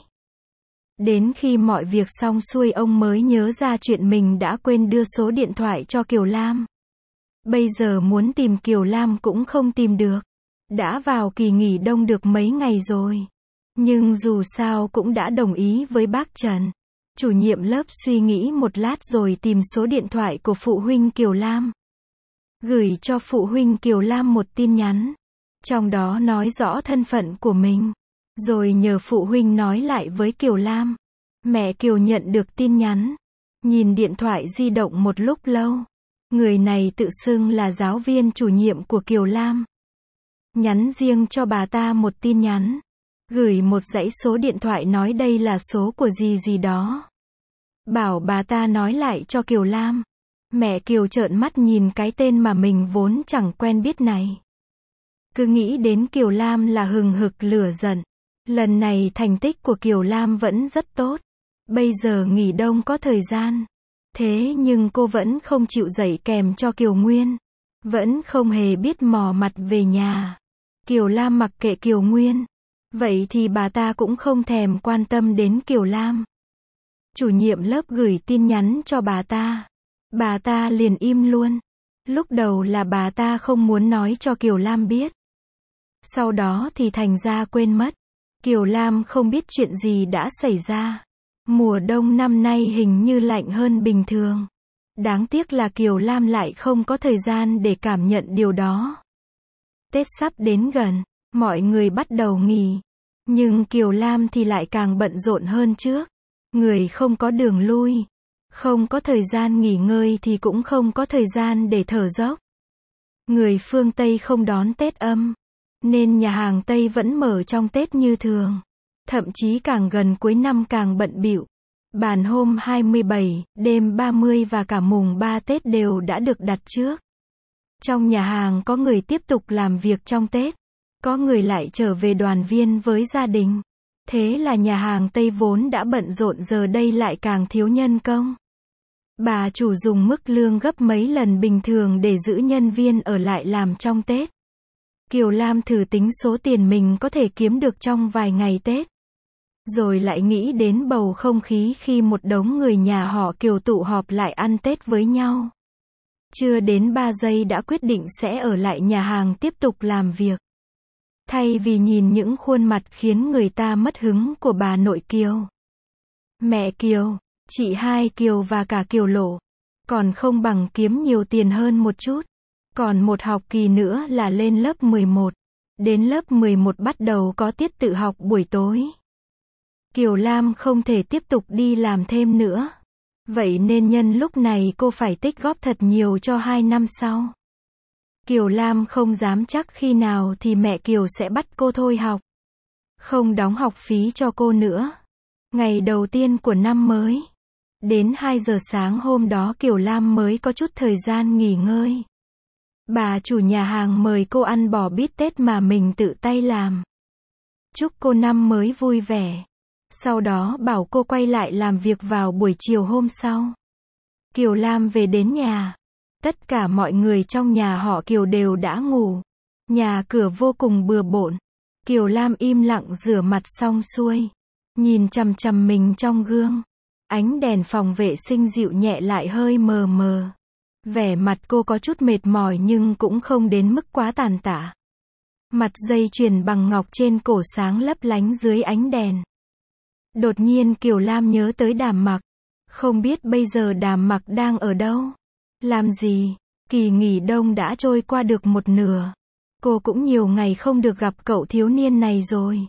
Đến khi mọi việc xong xuôi ông mới nhớ ra chuyện mình đã quên đưa số điện thoại cho Kiều Lam. Bây giờ muốn tìm Kiều Lam cũng không tìm được. Đã vào kỳ nghỉ đông được mấy ngày rồi. Nhưng dù sao cũng đã đồng ý với bác Trần. Chủ nhiệm lớp suy nghĩ một lát rồi tìm số điện thoại của phụ huynh Kiều Lam. Gửi cho phụ huynh Kiều Lam một tin nhắn. Trong đó nói rõ thân phận của mình. Rồi nhờ phụ huynh nói lại với Kiều Lam. Mẹ Kiều nhận được tin nhắn. Nhìn điện thoại di động một lúc lâu. Người này tự xưng là giáo viên chủ nhiệm của Kiều Lam. Nhắn riêng cho bà ta một tin nhắn. Gửi một dãy số điện thoại nói đây là số của gì gì đó. Bảo bà ta nói lại cho Kiều Lam. Mẹ Kiều trợn mắt nhìn cái tên mà mình vốn chẳng quen biết này. Cứ nghĩ đến Kiều Lam là hừng hực lửa giận. Lần này thành tích của Kiều Lam vẫn rất tốt. Bây giờ nghỉ đông có thời gian. Thế nhưng cô vẫn không chịu dậy kèm cho Kiều Nguyên. Vẫn không hề biết mò mặt về nhà. Kiều Lam mặc kệ Kiều Nguyên. Vậy thì bà ta cũng không thèm quan tâm đến Kiều Lam. Chủ nhiệm lớp gửi tin nhắn cho bà ta. Bà ta liền im luôn. Lúc đầu là bà ta không muốn nói cho Kiều Lam biết. Sau đó thì thành ra quên mất. Kiều Lam không biết chuyện gì đã xảy ra. Mùa đông năm nay hình như lạnh hơn bình thường. Đáng tiếc là Kiều Lam lại không có thời gian để cảm nhận điều đó. Tết sắp đến gần, mọi người bắt đầu nghỉ. Nhưng Kiều Lam thì lại càng bận rộn hơn trước. Người không có đường lui. Không có thời gian nghỉ ngơi thì cũng không có thời gian để thở dốc. Người phương Tây không đón Tết âm, nên nhà hàng Tây vẫn mở trong Tết như thường. Thậm chí càng gần cuối năm càng bận bịu. Bàn hôm hai mươi bảy, đêm ba mươi và cả mùng ba Tết đều đã được đặt trước. Trong nhà hàng có người tiếp tục làm việc trong Tết, có người lại trở về đoàn viên với gia đình. Thế là nhà hàng Tây vốn đã bận rộn giờ đây lại càng thiếu nhân công. Bà chủ dùng mức lương gấp mấy lần bình thường để giữ nhân viên ở lại làm trong Tết. Kiều Lam thử tính số tiền mình có thể kiếm được trong vài ngày Tết. Rồi lại nghĩ đến bầu không khí khi một đống người nhà họ Kiều tụ họp lại ăn Tết với nhau. Chưa đến ba giây đã quyết định sẽ ở lại nhà hàng tiếp tục làm việc. Thay vì nhìn những khuôn mặt khiến người ta mất hứng của bà nội Kiều, mẹ Kiều, chị hai Kiều và cả Kiều Lộ, còn không bằng kiếm nhiều tiền hơn một chút. Còn một học kỳ nữa là lên lớp mười một. Đến lớp mười một bắt đầu có tiết tự học buổi tối. Kiều Lam không thể tiếp tục đi làm thêm nữa. Vậy nên nhân lúc này cô phải tích góp thật nhiều cho hai năm sau. Kiều Lam không dám chắc khi nào thì mẹ Kiều sẽ bắt cô thôi học. Không đóng học phí cho cô nữa. Ngày đầu tiên của năm mới. Đến hai giờ sáng hôm đó Kiều Lam mới có chút thời gian nghỉ ngơi. Bà chủ nhà hàng mời cô ăn bò bít tết mà mình tự tay làm. Chúc cô năm mới vui vẻ. Sau đó bảo cô quay lại làm việc vào buổi chiều hôm sau. Kiều Lam về đến nhà. Tất cả mọi người trong nhà họ Kiều đều đã ngủ. Nhà cửa vô cùng bừa bộn. Kiều Lam im lặng rửa mặt xong xuôi. Nhìn chằm chằm mình trong gương. Ánh đèn phòng vệ sinh dịu nhẹ lại hơi mờ mờ. Vẻ mặt cô có chút mệt mỏi nhưng cũng không đến mức quá tàn tạ. Mặt dây chuyền bằng ngọc trên cổ sáng lấp lánh dưới ánh đèn. Đột nhiên Kiều Lam nhớ tới Đàm Mặc. Không biết bây giờ Đàm Mặc đang ở đâu? Làm gì? Kỳ nghỉ đông đã trôi qua được một nửa. Cô cũng nhiều ngày không được gặp cậu thiếu niên này rồi.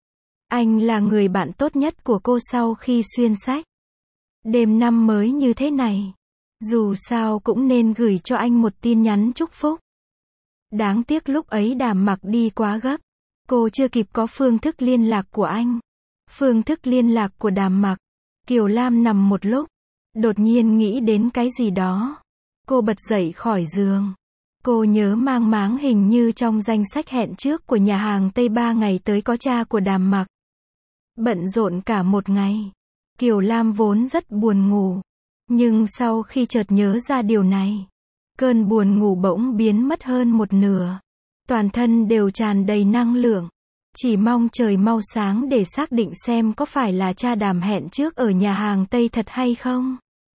Anh là người bạn tốt nhất của cô sau khi xuyên sách. Đêm năm mới như thế này, dù sao cũng nên gửi cho anh một tin nhắn chúc phúc. Đáng tiếc lúc ấy Đàm Mặc đi quá gấp. Cô chưa kịp có phương thức liên lạc của anh. Phương thức liên lạc của Đàm Mặc. Kiều Lam nằm một lúc. Đột nhiên nghĩ đến cái gì đó. Cô bật dậy khỏi giường. Cô nhớ mang máng hình như trong danh sách hẹn trước của nhà hàng Tây ba ngày tới có cha của Đàm Mặc. Bận rộn cả một ngày. Kiều Lam vốn rất buồn ngủ. Nhưng sau khi chợt nhớ ra điều này, cơn buồn ngủ bỗng biến mất hơn một nửa. Toàn thân đều tràn đầy năng lượng. Chỉ mong trời mau sáng để xác định xem có phải là cha Đàm hẹn trước ở nhà hàng Tây thật hay không.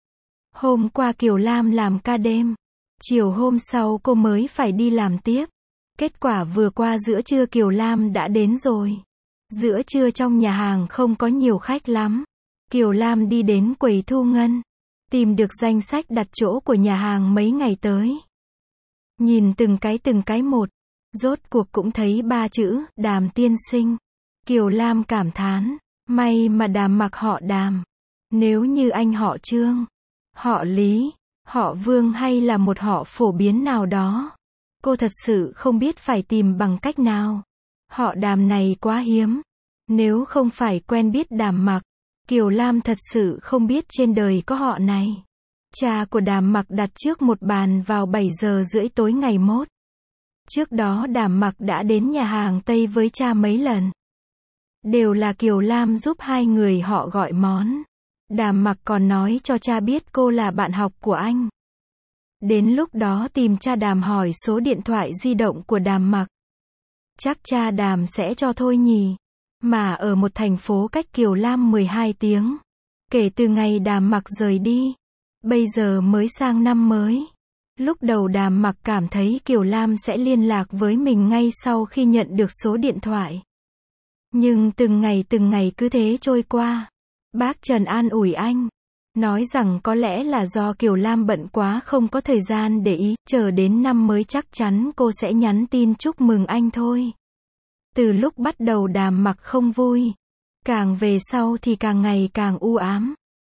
Hôm qua Kiều Lam làm ca đêm. Chiều hôm sau cô mới phải đi làm tiếp. Kết quả vừa qua giữa trưa Kiều Lam đã đến rồi. Giữa trưa trong nhà hàng không có nhiều khách lắm. Kiều Lam đi đến quầy thu ngân. Tìm được danh sách đặt chỗ của nhà hàng mấy ngày tới. Nhìn từng cái từng cái một. Rốt cuộc cũng thấy ba chữ, Đàm tiên sinh. Kiều Lam cảm thán. May mà Đàm Mặc họ Đàm. Nếu như anh họ Trương, họ Lý, họ Vương hay là một họ phổ biến nào đó, cô thật sự không biết phải tìm bằng cách nào. Họ Đàm này quá hiếm. Nếu không phải quen biết Đàm Mặc, Kiều Lam thật sự không biết trên đời có họ này. Cha của Đàm Mặc đặt trước một bàn vào bảy giờ rưỡi tối ngày mốt. Trước đó Đàm Mặc đã đến nhà hàng Tây với cha mấy lần. Đều là Kiều Lam giúp hai người họ gọi món. Đàm Mặc còn nói cho cha biết cô là bạn học của anh. Đến lúc đó tìm cha Đàm hỏi số điện thoại di động của Đàm Mặc. Chắc cha Đàm sẽ cho thôi nhỉ. Mà ở một thành phố cách Kiều Lam mười hai tiếng. Kể từ ngày Đàm Mặc rời đi. Bây giờ mới sang năm mới. Lúc đầu Đàm Mặc cảm thấy Kiều Lam sẽ liên lạc với mình ngay sau khi nhận được số điện thoại. Nhưng từng ngày từng ngày cứ thế trôi qua. Bác Trần an ủi anh. Nói rằng có lẽ là do Kiều Lam bận quá không có thời gian để ý. Chờ đến năm mới chắc chắn cô sẽ nhắn tin chúc mừng anh thôi. Từ lúc bắt đầu Đàm Mặc không vui. Càng về sau thì càng ngày càng u ám.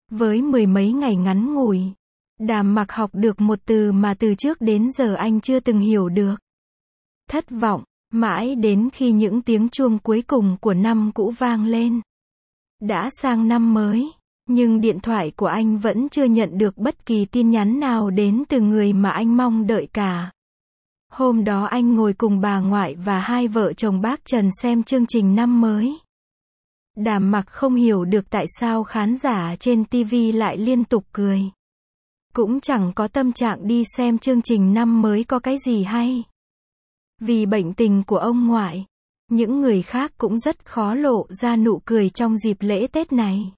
Với mười mấy ngày ngắn ngủi, Đàm Mặc học được một từ mà từ trước đến giờ anh chưa từng hiểu được. Thất vọng, mãi đến khi những tiếng chuông cuối cùng của năm cũ vang lên. Đã sang năm mới, nhưng điện thoại của anh vẫn chưa nhận được bất kỳ tin nhắn nào đến từ người mà anh mong đợi cả. Hôm đó anh ngồi cùng bà ngoại và hai vợ chồng bác Trần xem chương trình năm mới. Đàm Mặc không hiểu được tại sao khán giả trên ti vi lại liên tục cười. Cũng chẳng có tâm trạng đi xem chương trình năm mới có cái gì hay. Vì bệnh tình của ông ngoại, những người khác cũng rất khó lộ ra nụ cười trong dịp lễ Tết này.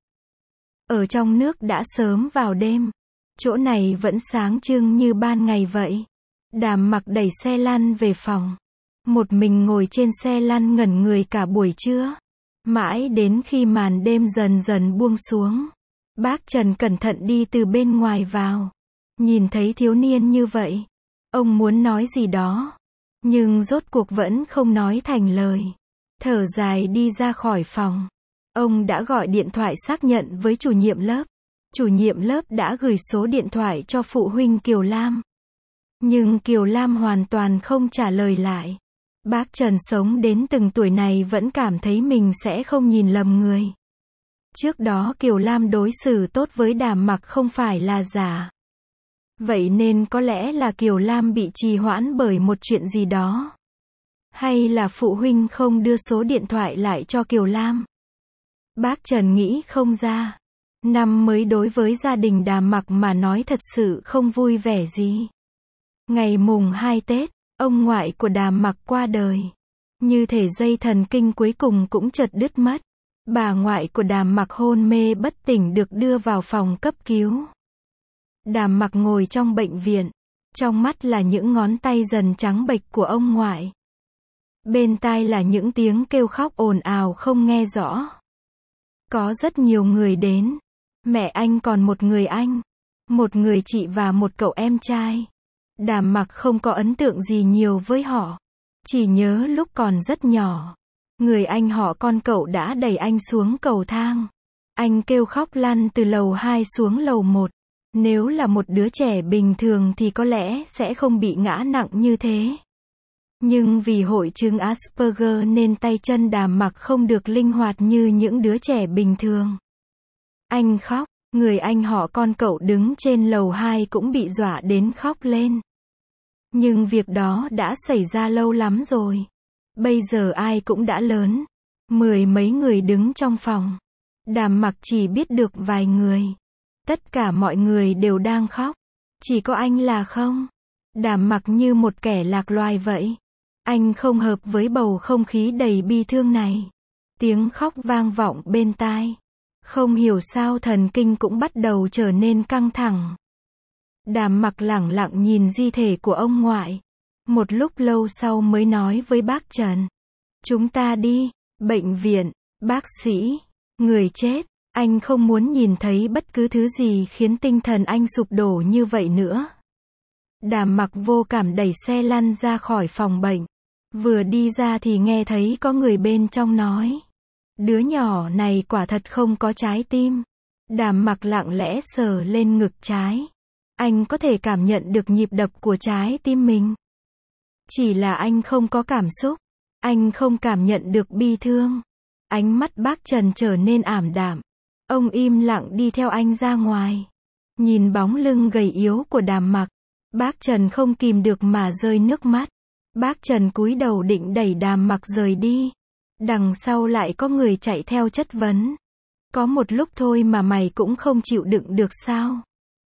Ở trong nước đã sớm vào đêm, chỗ này vẫn sáng trưng như ban ngày vậy. Đàm Mặc đẩy xe lăn về phòng. Một mình ngồi trên xe lăn ngẩn người cả buổi trưa. Mãi đến khi màn đêm dần dần buông xuống, bác Trần cẩn thận đi từ bên ngoài vào. Nhìn thấy thiếu niên như vậy, ông muốn nói gì đó, nhưng rốt cuộc vẫn không nói thành lời. Thở dài đi ra khỏi phòng. Ông đã gọi điện thoại xác nhận với chủ nhiệm lớp. Chủ nhiệm lớp đã gửi số điện thoại cho phụ huynh Kiều Lam. Nhưng Kiều Lam hoàn toàn không trả lời lại. Bác Trần sống đến từng tuổi này vẫn cảm thấy mình sẽ không nhìn lầm người. Trước đó Kiều Lam đối xử tốt với Đàm Mặc không phải là giả. Vậy nên có lẽ là Kiều Lam bị trì hoãn bởi một chuyện gì đó. Hay là phụ huynh không đưa số điện thoại lại cho Kiều Lam. Bác Trần nghĩ không ra. Năm mới đối với gia đình Đàm Mặc mà nói thật sự không vui vẻ gì. Ngày mùng hai Tết, ông ngoại của Đàm Mặc qua đời. Như thể dây thần kinh cuối cùng cũng chợt đứt mất. Bà ngoại của Đàm Mặc hôn mê bất tỉnh được đưa vào phòng cấp cứu. Đàm Mặc ngồi trong bệnh viện. Trong mắt là những ngón tay dần trắng bệch của ông ngoại. Bên tai là những tiếng kêu khóc ồn ào không nghe rõ. Có rất nhiều người đến. Mẹ anh còn một người anh, một người chị và một cậu em trai. Đàm Mặc không có ấn tượng gì nhiều với họ. Chỉ nhớ lúc còn rất nhỏ, người anh họ con cậu đã đẩy anh xuống cầu thang. Anh kêu khóc lăn từ lầu hai xuống lầu một. Nếu là một đứa trẻ bình thường thì có lẽ sẽ không bị ngã nặng như thế. Nhưng vì hội chứng Asperger nên tay chân Đàm Mặc không được linh hoạt như những đứa trẻ bình thường. Anh khóc, người anh họ con cậu đứng trên lầu hai cũng bị dọa đến khóc lên. Nhưng việc đó đã xảy ra lâu lắm rồi. Bây giờ ai cũng đã lớn. Mười mấy người đứng trong phòng. Đàm Mặc chỉ biết được vài người. Tất cả mọi người đều đang khóc. Chỉ có anh là không. Đàm Mặc như một kẻ lạc loài vậy. Anh không hợp với bầu không khí đầy bi thương này. Tiếng khóc vang vọng bên tai. Không hiểu sao thần kinh cũng bắt đầu trở nên căng thẳng. Đàm Mặc lẳng lặng nhìn di thể của ông ngoại. Một lúc lâu sau mới nói với bác Trần. Chúng ta đi, bệnh viện, bác sĩ, người chết. Anh không muốn nhìn thấy bất cứ thứ gì khiến tinh thần anh sụp đổ như vậy nữa. Đàm Mặc vô cảm đẩy xe lăn ra khỏi phòng bệnh. Vừa đi ra thì nghe thấy có người bên trong nói. Đứa nhỏ này quả thật không có trái tim. Đàm Mặc lặng lẽ sờ lên ngực trái. Anh có thể cảm nhận được nhịp đập của trái tim mình. Chỉ là anh không có cảm xúc. Anh không cảm nhận được bi thương. Ánh mắt bác Trần trở nên ảm đạm. Ông im lặng đi theo anh ra ngoài. Nhìn bóng lưng gầy yếu của Đàm Mặc, bác Trần không kìm được mà rơi nước mắt. Bác Trần cúi đầu định đẩy Đàm Mặc rời đi. Đằng sau lại có người chạy theo chất vấn. Có một lúc thôi mà mày cũng không chịu đựng được sao?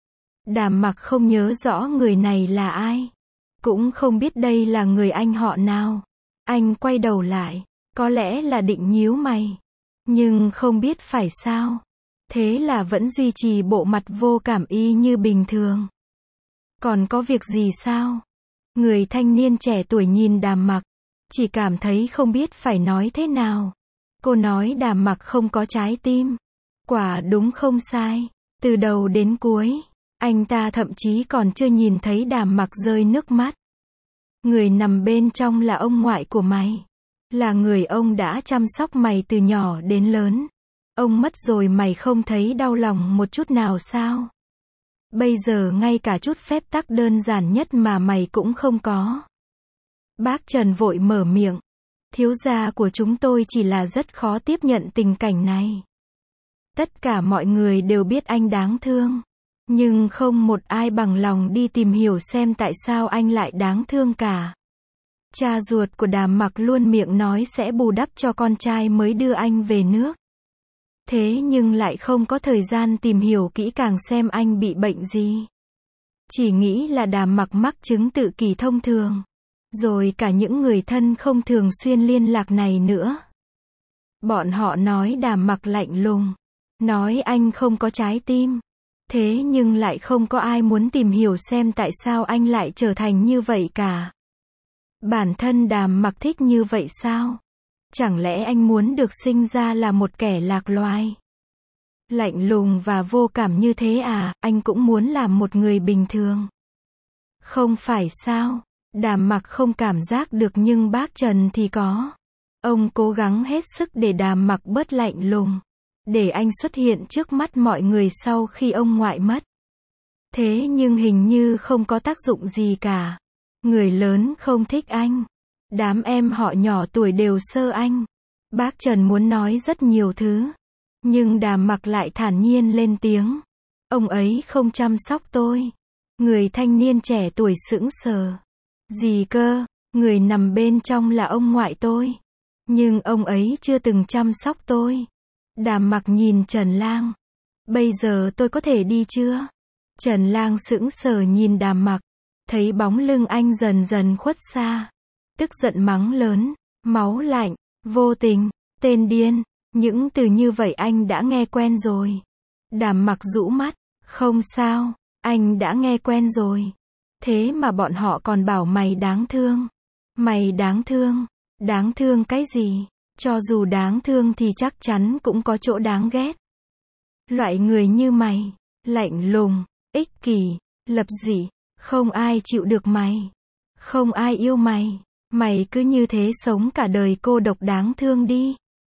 Đàm Mặc không nhớ rõ người này là ai. Cũng không biết đây là người anh họ nào. Anh quay đầu lại. Có lẽ là định nhíu mày. Nhưng không biết phải sao. Thế là vẫn duy trì bộ mặt vô cảm y như bình thường. Còn có việc gì sao? Người thanh niên trẻ tuổi nhìn Đàm Mặc. Chỉ cảm thấy không biết phải nói thế nào. Cô nói Đàm Mặc không có trái tim. Quả đúng không sai. Từ đầu đến cuối, anh ta thậm chí còn chưa nhìn thấy Đàm Mặc rơi nước mắt. Người nằm bên trong là ông ngoại của mày. Là người ông đã chăm sóc mày từ nhỏ đến lớn. Ông mất rồi mày không thấy đau lòng một chút nào sao? Bây giờ ngay cả chút phép tắc đơn giản nhất mà mày cũng không có. Bác Trần vội mở miệng. Thiếu gia của chúng tôi chỉ là rất khó tiếp nhận tình cảnh này. Tất cả mọi người đều biết anh đáng thương. Nhưng không một ai bằng lòng đi tìm hiểu xem tại sao anh lại đáng thương cả. Cha ruột của Đàm Mặc luôn miệng nói sẽ bù đắp cho con trai mới đưa anh về nước. Thế nhưng lại không có thời gian tìm hiểu kỹ càng xem anh bị bệnh gì. Chỉ nghĩ là Đàm Mặc mắc chứng tự kỷ thông thường. Rồi cả những người thân không thường xuyên liên lạc này nữa. Bọn họ nói Đàm Mặc lạnh lùng. Nói anh không có trái tim. Thế nhưng lại không có ai muốn tìm hiểu xem tại sao anh lại trở thành như vậy cả. Bản thân Đàm Mặc thích như vậy sao? Chẳng lẽ anh muốn được sinh ra là một kẻ lạc loài? Lạnh lùng và vô cảm như thế à, anh cũng muốn làm một người bình thường. Không phải sao? Đàm Mặc không cảm giác được nhưng bác Trần thì có. Ông cố gắng hết sức để Đàm Mặc bớt lạnh lùng. Để anh xuất hiện trước mắt mọi người sau khi ông ngoại mất. Thế nhưng hình như không có tác dụng gì cả. Người lớn không thích anh. Đám em họ nhỏ tuổi đều sơ anh. Bác Trần muốn nói rất nhiều thứ. Nhưng Đàm Mặc lại thản nhiên lên tiếng. Ông ấy không chăm sóc tôi. Người thanh niên trẻ tuổi sững sờ. Gì cơ, người nằm bên trong là ông ngoại tôi. Nhưng ông ấy chưa từng chăm sóc tôi. Đàm Mặc nhìn Trần Lang. Bây giờ tôi có thể đi chưa? Trần Lang sững sờ nhìn Đàm Mặc. Thấy bóng lưng anh dần dần khuất xa. Tức giận mắng lớn. Máu lạnh, vô tình, tên điên. Những từ như vậy anh đã nghe quen rồi. Đàm Mặc rũ mắt. Không sao, anh đã nghe quen rồi. Thế mà bọn họ còn bảo mày đáng thương. Mày đáng thương. Đáng thương cái gì? Cho dù đáng thương thì chắc chắn cũng có chỗ đáng ghét. Loại người như mày, lạnh lùng, ích kỷ, lập dị, không ai chịu được mày. Không ai yêu mày. Mày cứ như thế sống cả đời cô độc đáng thương đi.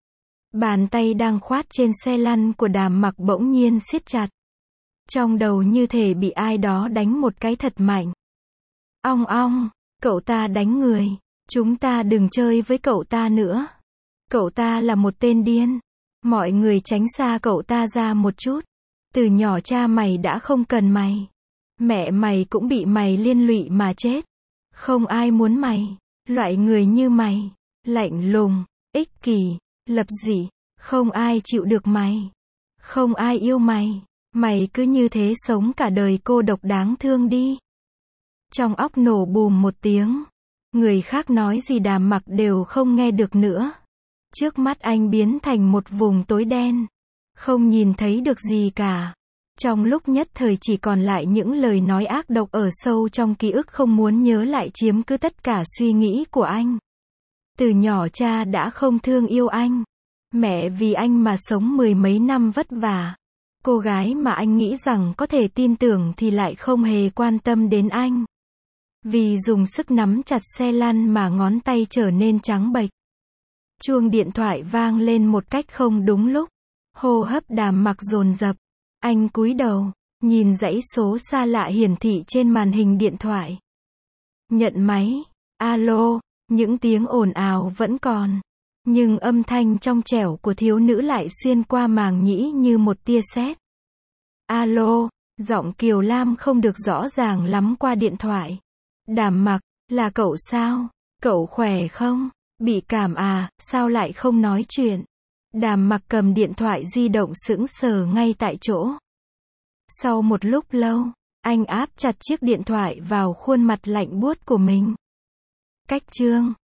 Bàn tay đang khoát trên xe lăn của Đàm Mặc bỗng nhiên siết chặt. Trong đầu như thể bị ai đó đánh một cái thật mạnh. Ong ong, cậu ta đánh người. Chúng ta đừng chơi với cậu ta nữa. Cậu ta là một tên điên. Mọi người tránh xa cậu ta ra một chút. Từ nhỏ cha mày đã không cần mày. Mẹ mày cũng bị mày liên lụy mà chết. Không ai muốn mày. Loại người như mày. Lạnh lùng, ích kỷ, lập dị. Không ai chịu được mày. Không ai yêu mày. Mày cứ như thế sống cả đời cô độc đáng thương đi. Trong óc nổ bùm một tiếng. Người khác nói gì Đàm Mặc đều không nghe được nữa. Trước mắt anh biến thành một vùng tối đen. Không nhìn thấy được gì cả. Trong lúc nhất thời chỉ còn lại những lời nói ác độc ở sâu trong ký ức không muốn nhớ lại chiếm cứ tất cả suy nghĩ của anh. Từ nhỏ cha đã không thương yêu anh. Mẹ vì anh mà sống mười mấy năm vất vả. Cô gái mà anh nghĩ rằng có thể tin tưởng thì lại không hề quan tâm đến anh. Vì dùng sức nắm chặt xe lăn mà ngón tay trở nên trắng bệch. Chuông điện thoại vang lên một cách không đúng lúc. Hô hấp Đàm Mặc dồn dập. Anh cúi đầu, nhìn dãy số xa lạ hiển thị trên màn hình điện thoại. Nhận máy. Alo, những tiếng ồn ào vẫn còn. Nhưng âm thanh trong trẻo của thiếu nữ lại xuyên qua màng nhĩ như một tia sét. Alo, giọng Kiều Lam không được rõ ràng lắm qua điện thoại. Đàm Mặc, là cậu sao? Cậu khỏe không? Bị cảm à, sao lại không nói chuyện? Đàm Mặc cầm điện thoại di động sững sờ ngay tại chỗ. Sau một lúc lâu, anh áp chặt chiếc điện thoại vào khuôn mặt lạnh buốt của mình. Cách chương